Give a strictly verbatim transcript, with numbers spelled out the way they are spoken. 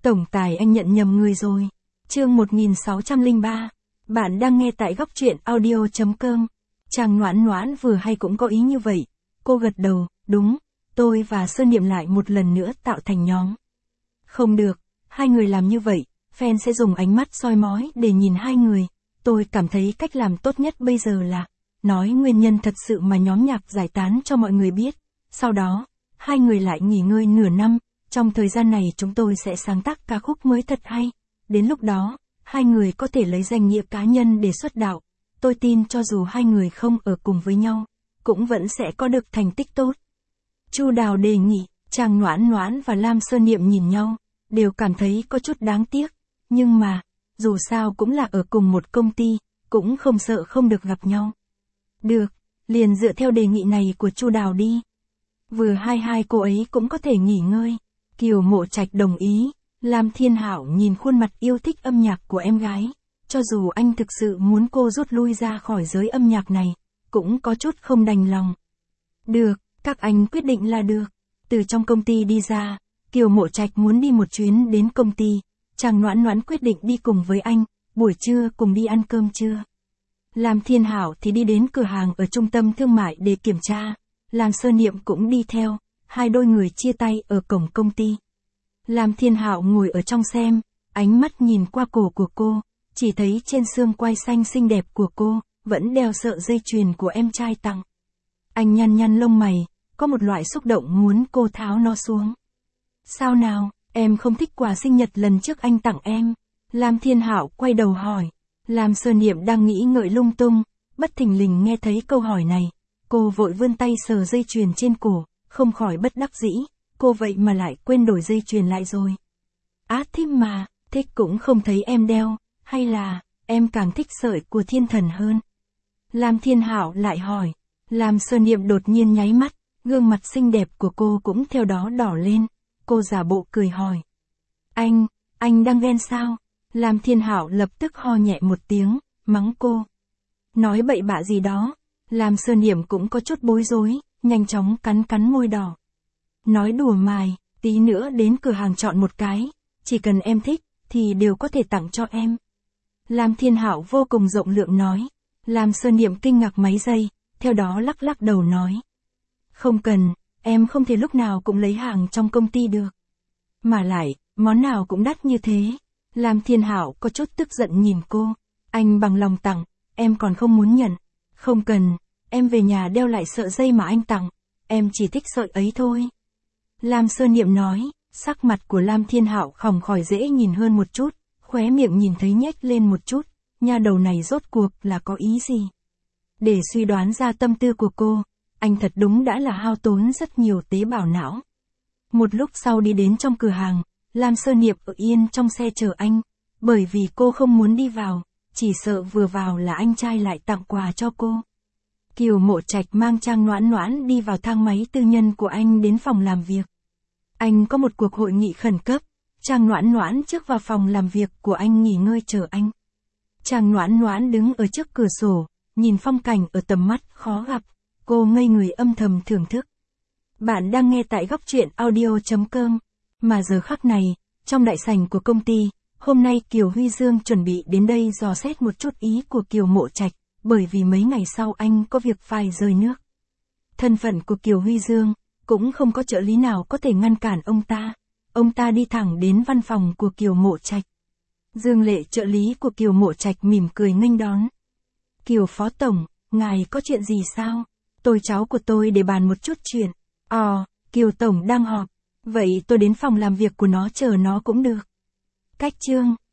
Tổng tài anh nhận nhầm người rồi. Chương một nghìn sáu trăm lẻ ba. Bạn đang nghe tại góc truyện audio.com. Chàng Noãn Noãn vừa hay cũng có ý như vậy. Cô gật đầu, đúng, tôi và Sơn Niệm lại một lần nữa tạo thành nhóm. Không được, hai người làm như vậy, fan sẽ dùng ánh mắt soi mói để nhìn hai người. Tôi cảm thấy cách làm tốt nhất bây giờ là nói nguyên nhân thật sự mà nhóm nhạc giải tán cho mọi người biết. Sau đó, hai người lại nghỉ ngơi nửa năm. Trong thời gian này chúng tôi sẽ sáng tác ca khúc mới thật hay. Đến lúc đó, hai người có thể lấy danh nghĩa cá nhân để xuất đạo. Tôi tin cho dù hai người không ở cùng với nhau, cũng vẫn sẽ có được thành tích tốt. Chu Đào đề nghị. Chàng Noãn Noãn và Lam Sơn Niệm nhìn nhau, đều cảm thấy có chút đáng tiếc. Nhưng mà, dù sao cũng là ở cùng một công ty, cũng không sợ không được gặp nhau. Được, liền dựa theo đề nghị này của Chu Đào đi. Vừa hai hai cô ấy cũng có thể nghỉ ngơi. Kiều Mộ Trạch đồng ý. Lam Thiên Hạo nhìn khuôn mặt yêu thích âm nhạc của em gái. Cho dù anh thực sự muốn cô rút lui ra khỏi giới âm nhạc này, cũng có chút không đành lòng. Được, các anh quyết định là được. Từ trong công ty đi ra, Kiều Mộ Trạch muốn đi một chuyến đến công ty. Chàng Noãn Noãn quyết định đi cùng với anh, buổi trưa cùng đi ăn cơm trưa. Lam Thiên Hạo thì đi đến cửa hàng ở trung tâm thương mại để kiểm tra. Lam Sơn Niệm cũng đi theo, hai đôi người chia tay ở cổng công ty. Lam Thiên Hạo ngồi ở trong xem, ánh mắt nhìn qua cổ của cô, chỉ thấy trên xương quai xanh xinh đẹp của cô, vẫn đeo sợi dây chuyền của em trai tặng. Anh nhăn nhăn lông mày, có một loại xúc động muốn cô tháo nó xuống. Sao nào, em không thích quà sinh nhật lần trước anh tặng em? Lam Thiên Hạo quay đầu hỏi. Lam Sơn Niệm đang nghĩ ngợi lung tung, bất thình lình nghe thấy câu hỏi này. Cô vội vươn tay sờ dây chuyền trên cổ, không khỏi bất đắc dĩ, cô vậy mà lại quên đổi dây chuyền lại rồi. Á thích mà, thích cũng không thấy em đeo, hay là, em càng thích sợi của thiên thần hơn? Lam Thiên Hạo lại hỏi. Lam Sơn Niệm đột nhiên nháy mắt, gương mặt xinh đẹp của cô cũng theo đó đỏ lên. Cô giả bộ cười hỏi. Anh, anh đang ghen sao? Lam Thiên Hạo lập tức ho nhẹ một tiếng, mắng cô. Nói bậy bạ gì đó? Lam Sơn Niệm cũng có chút bối rối, nhanh chóng cắn cắn môi đỏ. Nói đùa mài, tí nữa đến cửa hàng chọn một cái, chỉ cần em thích, thì đều có thể tặng cho em. Lam Thiên Hạo vô cùng rộng lượng nói. Lam Sơn Niệm kinh ngạc mấy giây, theo đó lắc lắc đầu nói. Không cần, em không thể lúc nào cũng lấy hàng trong công ty được. Mà lại, món nào cũng đắt như thế. Lam Thiên Hạo có chút tức giận nhìn cô. Anh bằng lòng tặng, em còn không muốn nhận. Không cần, em về nhà đeo lại sợi dây mà anh tặng, em chỉ thích sợi ấy thôi. Lam Sơn Niệm nói, sắc mặt của Lam Thiên Hạo không khỏi dễ nhìn hơn một chút, khóe miệng nhìn thấy nhếch lên một chút, nha đầu này rốt cuộc là có ý gì? Để suy đoán ra tâm tư của cô, anh thật đúng đã là hao tốn rất nhiều tế bào não. Một lúc sau đi đến trong cửa hàng, Lam Sơn Niệm ở yên trong xe chờ anh, bởi vì cô không muốn đi vào, chỉ sợ vừa vào là anh trai lại tặng quà cho cô. Kiều Mộ Trạch mang Trang Noãn Noãn đi vào thang máy tư nhân của anh đến phòng làm việc. Anh có một cuộc hội nghị khẩn cấp, Trang Noãn Noãn trước vào phòng làm việc của anh nghỉ ngơi chờ anh. Trang Noãn Noãn đứng ở trước cửa sổ, nhìn phong cảnh ở tầm mắt khó gặp, cô ngây người âm thầm thưởng thức. Bạn đang nghe tại góc truyện audio.com, mà giờ khắc này, trong đại sảnh của công ty, hôm nay Kiều Huy Dương chuẩn bị đến đây dò xét một chút ý của Kiều Mộ Trạch, bởi vì mấy ngày sau anh có việc phải rời nước. Thân phận của Kiều Huy Dương, cũng không có trợ lý nào có thể ngăn cản ông ta. Ông ta đi thẳng đến văn phòng của Kiều Mộ Trạch. Dương Lệ trợ lý của Kiều Mộ Trạch mỉm cười nghênh đón. Kiều Phó Tổng, ngài có chuyện gì sao? Tôi cháu của tôi để bàn một chút chuyện. Ờ, Kiều Tổng đang họp. Vậy tôi đến phòng làm việc của nó chờ nó cũng được. Cách chương.